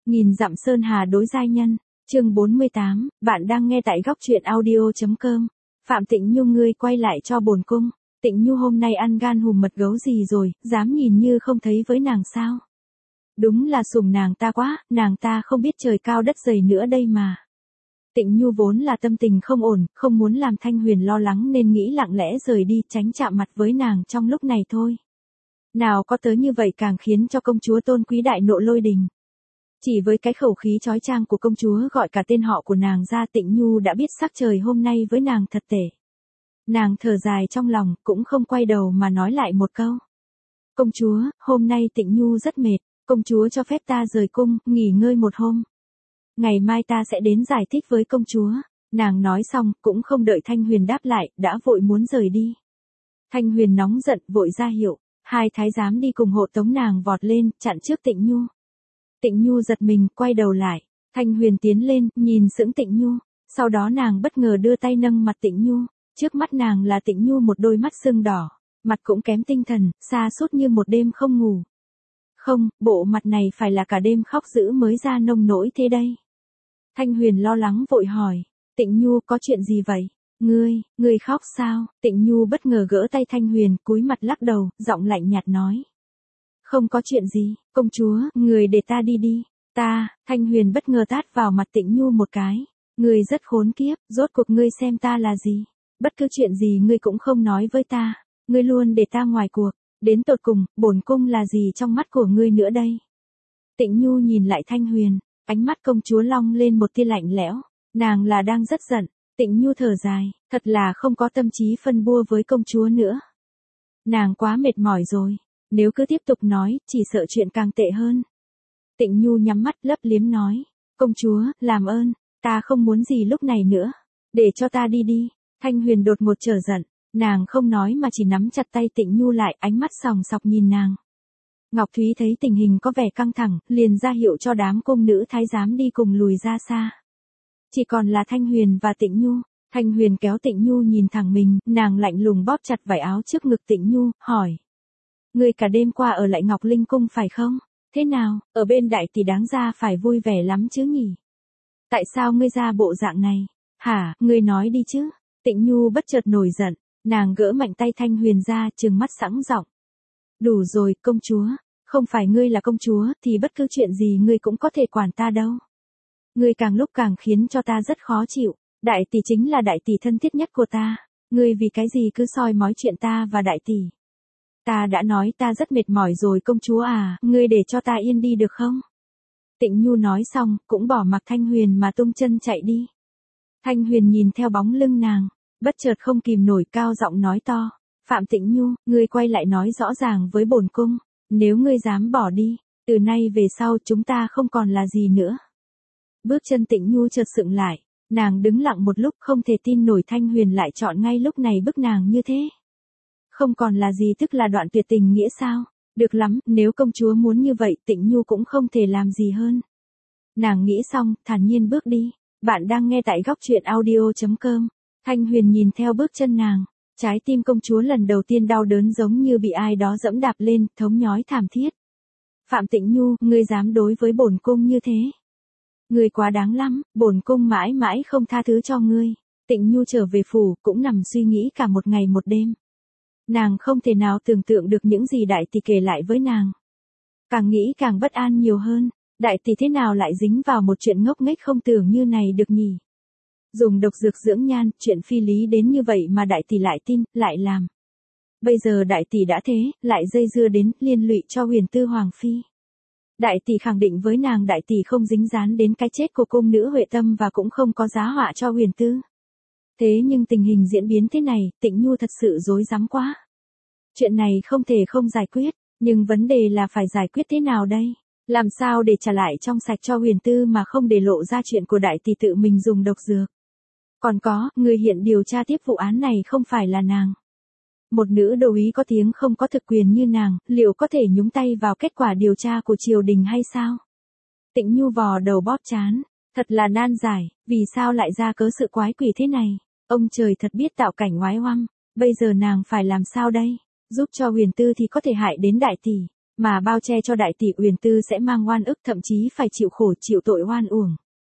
Nghìn dặm sơn hà đối giai nhân, chương 48, bạn đang nghe tại góc truyện audio.com. Phạm Tịnh Nhu, ngươi quay lại cho bổn cung. Tịnh Nhu hôm nay ăn gan hùm mật gấu gì rồi, dám nhìn như không thấy với nàng sao? Đúng là sủng nàng ta quá, nàng ta không biết trời cao đất dày nữa đây mà. Tịnh Nhu vốn là tâm tình không ổn, không muốn làm Thanh Huyền lo lắng nên nghĩ lặng lẽ rời đi, tránh chạm mặt với nàng trong lúc này thôi. Nào có tới như vậy càng khiến cho công chúa tôn quý đại nộ lôi đình. Chỉ với cái khẩu khí chói chang của công chúa gọi cả tên họ của nàng ra, Tịnh Nhu đã biết sắc trời hôm nay với nàng thật tệ. Nàng thở dài trong lòng, cũng không quay đầu mà nói lại một câu. Công chúa, hôm nay Tịnh Nhu rất mệt, công chúa cho phép ta rời cung, nghỉ ngơi một hôm. Ngày mai ta sẽ đến giải thích với công chúa. Nàng nói xong, cũng không đợi Thanh Huyền đáp lại, đã vội muốn rời đi. Thanh Huyền nóng giận, vội ra hiệu, hai thái giám đi cùng hộ tống nàng vọt lên, chặn trước Tịnh Nhu. Tịnh Nhu giật mình, quay đầu lại. Thanh Huyền tiến lên, nhìn sững Tịnh Nhu. Sau đó nàng bất ngờ đưa tay nâng mặt Tịnh Nhu. Trước mắt nàng là Tịnh Nhu một đôi mắt sưng đỏ. Mặt cũng kém tinh thần, sa sút như một đêm không ngủ. Không, bộ mặt này phải là cả đêm khóc dữ mới ra nông nỗi thế đây. Thanh Huyền lo lắng vội hỏi. Tịnh Nhu, có chuyện gì vậy? Ngươi khóc sao? Tịnh Nhu bất ngờ gỡ tay Thanh Huyền, cúi mặt lắc đầu, giọng lạnh nhạt nói. Không có chuyện gì, công chúa, người để ta đi đi. Thanh Huyền bất ngờ tát vào mặt Tịnh Nhu một cái. Ngươi rất khốn kiếp, rốt cuộc ngươi xem ta là gì? Bất cứ chuyện gì ngươi cũng không nói với ta. Ngươi luôn để ta ngoài cuộc. Đến tột cùng, bổn cung là gì trong mắt của ngươi nữa đây? Tịnh Nhu nhìn lại Thanh Huyền, ánh mắt công chúa long lên một tia lạnh lẽo. Nàng là đang rất giận. Tịnh Nhu thở dài, thật là không có tâm trí phân bua với công chúa nữa. Nàng quá mệt mỏi rồi. Nếu cứ tiếp tục nói, chỉ sợ chuyện càng tệ hơn. Tịnh Nhu nhắm mắt lấp liếm nói. Công chúa, làm ơn, ta không muốn gì lúc này nữa. Để cho ta đi đi. Thanh Huyền đột ngột trở giận. Nàng không nói mà chỉ nắm chặt tay Tịnh Nhu lại, ánh mắt sòng sọc nhìn nàng. Ngọc Thúy thấy tình hình có vẻ căng thẳng, liền ra hiệu cho đám cung nữ thái giám đi cùng lùi ra xa. Chỉ còn là Thanh Huyền và Tịnh Nhu. Thanh Huyền kéo Tịnh Nhu nhìn thẳng mình, nàng lạnh lùng bóp chặt vải áo trước ngực Tịnh Nhu, hỏi. Ngươi cả đêm qua ở lại Ngọc Linh Cung phải không? Thế nào, ở bên đại tỷ đáng ra phải vui vẻ lắm chứ nhỉ? Tại sao ngươi ra bộ dạng này? Hả, ngươi nói đi chứ? Tịnh Nhu bất chợt nổi giận, nàng gỡ mạnh tay Thanh Huyền ra, trừng mắt sẵn giọng. Đủ rồi, công chúa, không phải ngươi là công chúa thì bất cứ chuyện gì ngươi cũng có thể quản ta đâu. Ngươi càng lúc càng khiến cho ta rất khó chịu, đại tỷ chính là đại tỷ thân thiết nhất của ta, ngươi vì cái gì cứ soi mói chuyện ta và đại tỷ. Ta đã nói ta rất mệt mỏi rồi công chúa à, ngươi để cho ta yên đi được không? Tịnh Nhu nói xong, cũng bỏ mặc Thanh Huyền mà tung chân chạy đi. Thanh Huyền nhìn theo bóng lưng nàng, bất chợt không kìm nổi cao giọng nói to. Phạm Tịnh Nhu, ngươi quay lại nói rõ ràng với bổn cung, nếu ngươi dám bỏ đi, từ nay về sau chúng ta không còn là gì nữa. Bước chân Tịnh Nhu chợt sững lại, nàng đứng lặng một lúc không thể tin nổi Thanh Huyền lại chọn ngay lúc này bức nàng như thế. Không còn là gì tức là đoạn tuyệt tình nghĩa sao? Được lắm, nếu công chúa muốn như vậy Tịnh Nhu cũng không thể làm gì hơn. Nàng nghĩ xong, thản nhiên bước đi. Bạn đang nghe tại góc truyện audio.com. Thanh Huyền nhìn theo bước chân nàng. Trái tim công chúa lần đầu tiên đau đớn giống như bị ai đó dẫm đạp lên, thống nhói thảm thiết. Phạm Tịnh Nhu, ngươi dám đối với bổn cung như thế? Ngươi quá đáng lắm, bổn cung mãi mãi không tha thứ cho ngươi. Tịnh Nhu trở về phủ, cũng nằm suy nghĩ cả một ngày một đêm. Nàng không thể nào tưởng tượng được những gì đại tỷ kể lại với nàng. Càng nghĩ càng bất an nhiều hơn, đại tỷ thế nào lại dính vào một chuyện ngốc nghếch không tưởng như này được nhỉ? Dùng độc dược dưỡng nhan, chuyện phi lý đến như vậy mà đại tỷ lại tin, lại làm. Bây giờ đại tỷ đã thế, lại dây dưa đến, liên lụy cho Huyền Tư Hoàng Phi. Đại tỷ khẳng định với nàng đại tỷ không dính dáng đến cái chết của cung nữ Huệ Tâm và cũng không có giá họa cho Huyền Tư. Thế nhưng tình hình diễn biến thế này, Tịnh Nhu thật sự rối rắm quá. Chuyện này không thể không giải quyết, nhưng vấn đề là phải giải quyết thế nào đây? Làm sao để trả lại trong sạch cho Huyền Tư mà không để lộ ra chuyện của đại tỷ tự mình dùng độc dược? Còn có, người hiện điều tra tiếp vụ án này không phải là nàng. Một nữ đô úy có tiếng không có thực quyền như nàng, liệu có thể nhúng tay vào kết quả điều tra của triều đình hay sao? Tịnh Nhu vò đầu bóp trán, thật là nan giải, vì sao lại ra cớ sự quái quỷ thế này? Ông trời thật biết tạo cảnh oái oăm, bây giờ nàng phải làm sao đây? Giúp cho Huyền Tư thì có thể hại đến đại tỷ, Mà bao che cho đại tỷ Uyển Tư sẽ mang oan ức, thậm chí phải chịu khổ chịu tội oan uổng.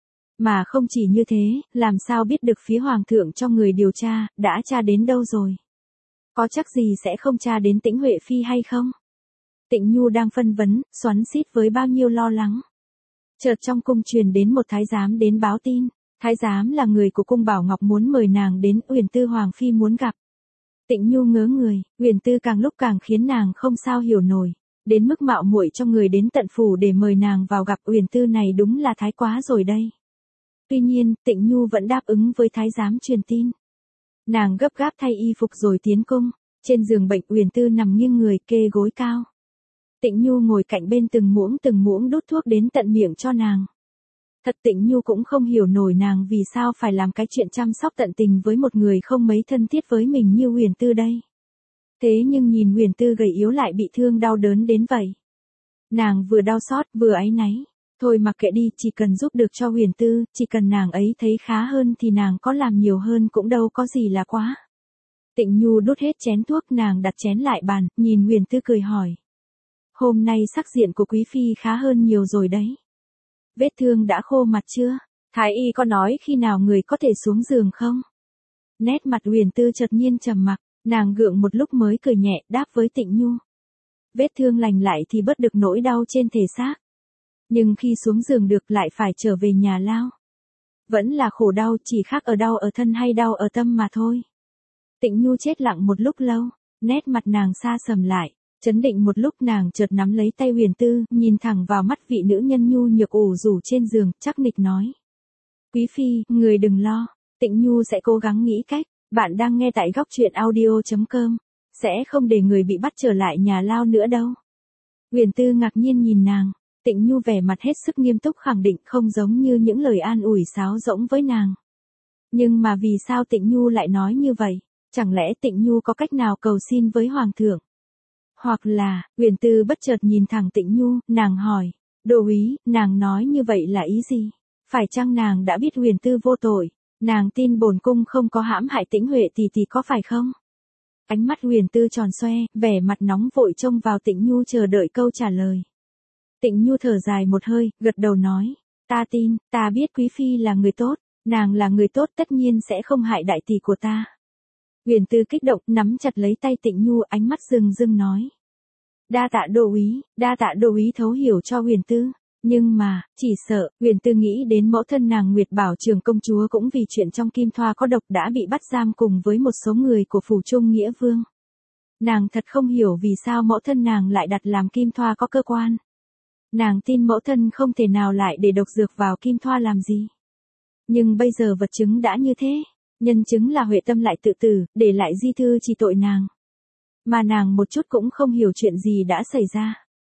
Mà không chỉ như thế, làm sao biết được phía hoàng thượng cho người điều tra, đã tra đến đâu rồi? Có chắc gì sẽ không tra đến Tĩnh Huệ Phi hay không? Tịnh Nhu đang phân vấn, xoắn xít với bao nhiêu lo lắng. Chợt trong cung truyền đến một thái giám đến báo tin. Thái giám là người của cung Bảo Ngọc muốn mời nàng đến, Uyển Tư hoàng phi muốn gặp. Tịnh Nhu ngớ người, Uyển Tư càng lúc càng khiến nàng không sao hiểu nổi. Đến mức mạo muội cho người đến tận phủ để mời nàng vào gặp, Uyển Tư này đúng là thái quá rồi đây. Tuy nhiên, Tịnh Nhu vẫn đáp ứng với thái giám truyền tin. Nàng gấp gáp thay y phục rồi tiến cung. Trên giường bệnh Uyển Tư nằm nghiêng người kê gối cao. Tịnh Nhu ngồi cạnh bên từng muỗng đút thuốc đến tận miệng cho nàng. Thật Tịnh Nhu cũng không hiểu nổi nàng vì sao phải làm cái chuyện chăm sóc tận tình với một người không mấy thân thiết với mình như Uyển Tư đây. Thế nhưng nhìn Uyển Tư gầy yếu lại bị thương đau đớn đến vậy. Nàng vừa đau xót vừa áy náy. Thôi mặc kệ đi, chỉ cần giúp được cho Uyển Tư, chỉ cần nàng ấy thấy khá hơn thì nàng có làm nhiều hơn cũng đâu có gì là quá. Tịnh Nhu đút hết chén thuốc, nàng đặt chén lại bàn, nhìn Uyển Tư cười hỏi. Hôm nay sắc diện của quý phi khá hơn nhiều rồi đấy. Vết thương đã khô mặt chưa? Thái y có nói khi nào người có thể xuống giường không? Nét mặt Uyển Tư chợt nhiên trầm mặc, nàng gượng một lúc mới cười nhẹ đáp với Tịnh Nhu. Vết thương lành lại thì bớt được nỗi đau trên thể xác. Nhưng khi xuống giường được lại phải trở về nhà lao. Vẫn là khổ đau, chỉ khác ở đau ở thân hay đau ở tâm mà thôi. Tịnh Nhu chết lặng một lúc lâu, nét mặt nàng xa sầm lại. Chấn định một lúc nàng chợt nắm lấy tay Uyển Tư, nhìn thẳng vào mắt vị nữ nhân nhu nhược ủ rủ trên giường, chắc nịch nói. Quý phi, người đừng lo, Tịnh Nhu sẽ cố gắng nghĩ cách. Bạn đang nghe tại góc truyện audio.com. Sẽ không để người bị bắt trở lại nhà lao nữa đâu. Uyển Tư ngạc nhiên nhìn nàng, Tịnh Nhu vẻ mặt hết sức nghiêm túc khẳng định, không giống như những lời an ủi sáo rỗng với nàng. Nhưng mà vì sao Tịnh Nhu lại nói như vậy? Chẳng lẽ Tịnh Nhu có cách nào cầu xin với hoàng thượng? Hoặc là, Uyển Tư bất chợt nhìn thẳng Tịnh Nhu, nàng hỏi, Đô úy, nàng nói như vậy là ý gì? Phải chăng nàng đã biết Uyển Tư vô tội, nàng tin bổn cung không có hãm hại Tĩnh Huệ tỷ tỷ có phải không? Ánh mắt Uyển Tư tròn xoe, vẻ mặt nóng vội trông vào Tịnh Nhu chờ đợi câu trả lời. Tịnh Nhu thở dài một hơi, gật đầu nói, ta tin, ta biết quý phi là người tốt, nàng là người tốt tất nhiên sẽ không hại đại tỷ của ta. Uyển Tư kích động, nắm chặt lấy tay Tịnh Nhu, ánh mắt rưng rưng nói. Đa tạ Đô úy thấu hiểu cho Uyển Tư, nhưng mà, chỉ sợ, Uyển Tư nghĩ đến mẫu thân nàng Nguyệt Bảo Trường công chúa cũng vì chuyện trong kim thoa có độc đã bị bắt giam cùng với một số người của phủ Trung Nghĩa Vương. Nàng thật không hiểu vì sao mẫu thân nàng lại đặt làm kim thoa có cơ quan. Nàng tin mẫu thân không thể nào lại để độc dược vào kim thoa làm gì. Nhưng bây giờ vật chứng đã như thế. Nhân chứng là Huệ Tâm lại tự tử, để lại di thư chỉ tội nàng. Mà nàng một chút cũng không hiểu chuyện gì đã xảy ra.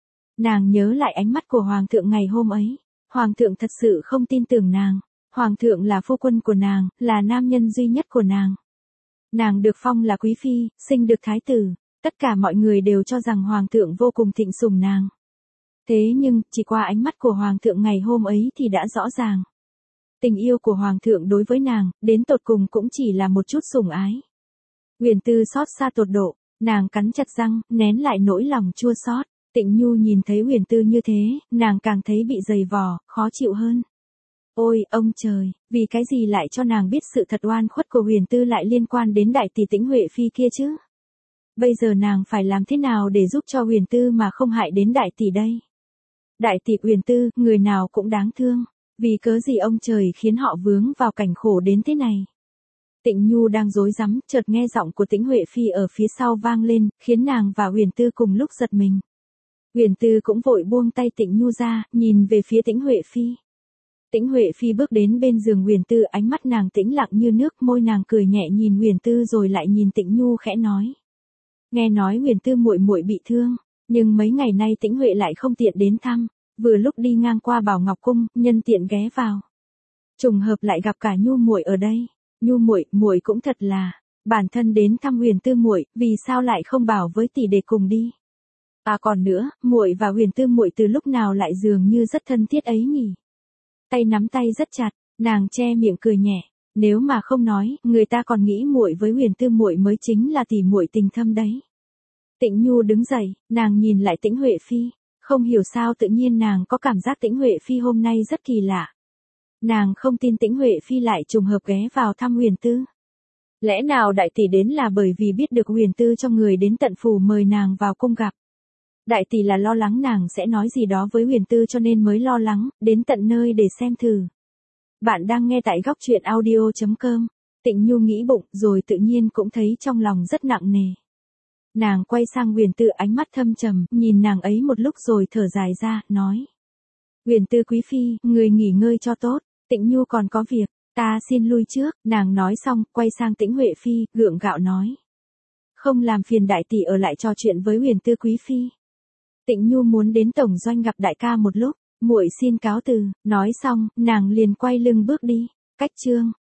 Nàng nhớ lại ánh mắt của Hoàng thượng ngày hôm ấy. Hoàng thượng thật sự không tin tưởng nàng. Hoàng thượng là phu quân của nàng, là nam nhân duy nhất của nàng. Nàng được phong là quý phi, sinh được thái tử. Tất cả mọi người đều cho rằng Hoàng thượng vô cùng thịnh sủng nàng. Thế nhưng, chỉ qua ánh mắt của Hoàng thượng ngày hôm ấy thì đã rõ ràng. Tình yêu của Hoàng thượng đối với nàng, đến tột cùng cũng chỉ là một chút sủng ái. Uyển Tư xót xa tột độ, nàng cắn chặt răng, nén lại nỗi lòng chua xót. Tịnh Nhu nhìn thấy Uyển Tư như thế, nàng càng thấy bị dày vò, khó chịu hơn. Ôi, ông trời, vì cái gì lại cho nàng biết sự thật oan khuất của Uyển Tư lại liên quan đến đại tỷ Tĩnh Huệ Phi kia chứ? Bây giờ nàng phải làm thế nào để giúp cho Uyển Tư mà không hại đến đại tỷ đây? Đại tỷ Uyển Tư, người nào cũng đáng thương. Vì cớ gì ông trời khiến họ vướng vào cảnh khổ đến thế này? Tịnh Nhu đang rối rắm, chợt nghe giọng của Tĩnh Huệ Phi ở phía sau vang lên, khiến nàng và Uyển Tư cùng lúc giật mình. Uyển Tư cũng vội buông tay Tịnh Nhu ra, nhìn về phía Tĩnh Huệ Phi. Tĩnh Huệ Phi bước đến bên giường Uyển Tư, ánh mắt nàng tĩnh lặng như nước, môi nàng cười nhẹ nhìn Uyển Tư rồi lại nhìn Tịnh Nhu khẽ nói. Nghe nói Uyển Tư muội muội bị thương, nhưng mấy ngày nay Tĩnh Huệ lại không tiện đến thăm. Vừa lúc đi ngang qua Bảo Ngọc cung, nhân tiện ghé vào. Trùng hợp lại gặp cả Nhu muội ở đây. Nhu muội cũng thật là, bản thân đến thăm Uyển Tư muội, vì sao lại không bảo với tỷ để cùng đi? À còn nữa, muội và Uyển Tư muội từ lúc nào lại dường như rất thân thiết ấy nhỉ? Tay nắm tay rất chặt, nàng che miệng cười nhẹ, nếu mà không nói, người ta còn nghĩ muội với Uyển Tư muội mới chính là tỷ muội tình thâm đấy. Tịnh Nhu đứng dậy, nàng nhìn lại Tĩnh Huệ Phi, không hiểu sao tự nhiên nàng có cảm giác Tĩnh Huệ Phi hôm nay rất kỳ lạ. Nàng không tin Tĩnh Huệ Phi lại trùng hợp ghé vào thăm Huyền Tư. Lẽ nào đại tỷ đến là bởi vì biết được Huyền Tư cho người đến tận phủ mời nàng vào cung gặp. Đại tỷ là lo lắng nàng sẽ nói gì đó với Huyền Tư cho nên mới lo lắng, đến tận nơi để xem thử. Bạn đang nghe tại góc truyện audio.com. Tịnh Nhu nghĩ bụng rồi tự nhiên cũng thấy trong lòng rất nặng nề. Nàng quay sang Huyền Tư ánh mắt thâm trầm, nhìn nàng ấy một lúc rồi thở dài ra, nói. Huyền Tư quý phi, người nghỉ ngơi cho tốt, Tịnh Nhu còn có việc, ta xin lui trước, nàng nói xong, quay sang Tĩnh Huệ Phi, gượng gạo nói. Không làm phiền đại tỷ ở lại trò chuyện với Huyền Tư quý phi. Tịnh Nhu muốn đến tổng doanh gặp đại ca một lúc, muội xin cáo từ, nói xong, nàng liền quay lưng bước đi, cách chương.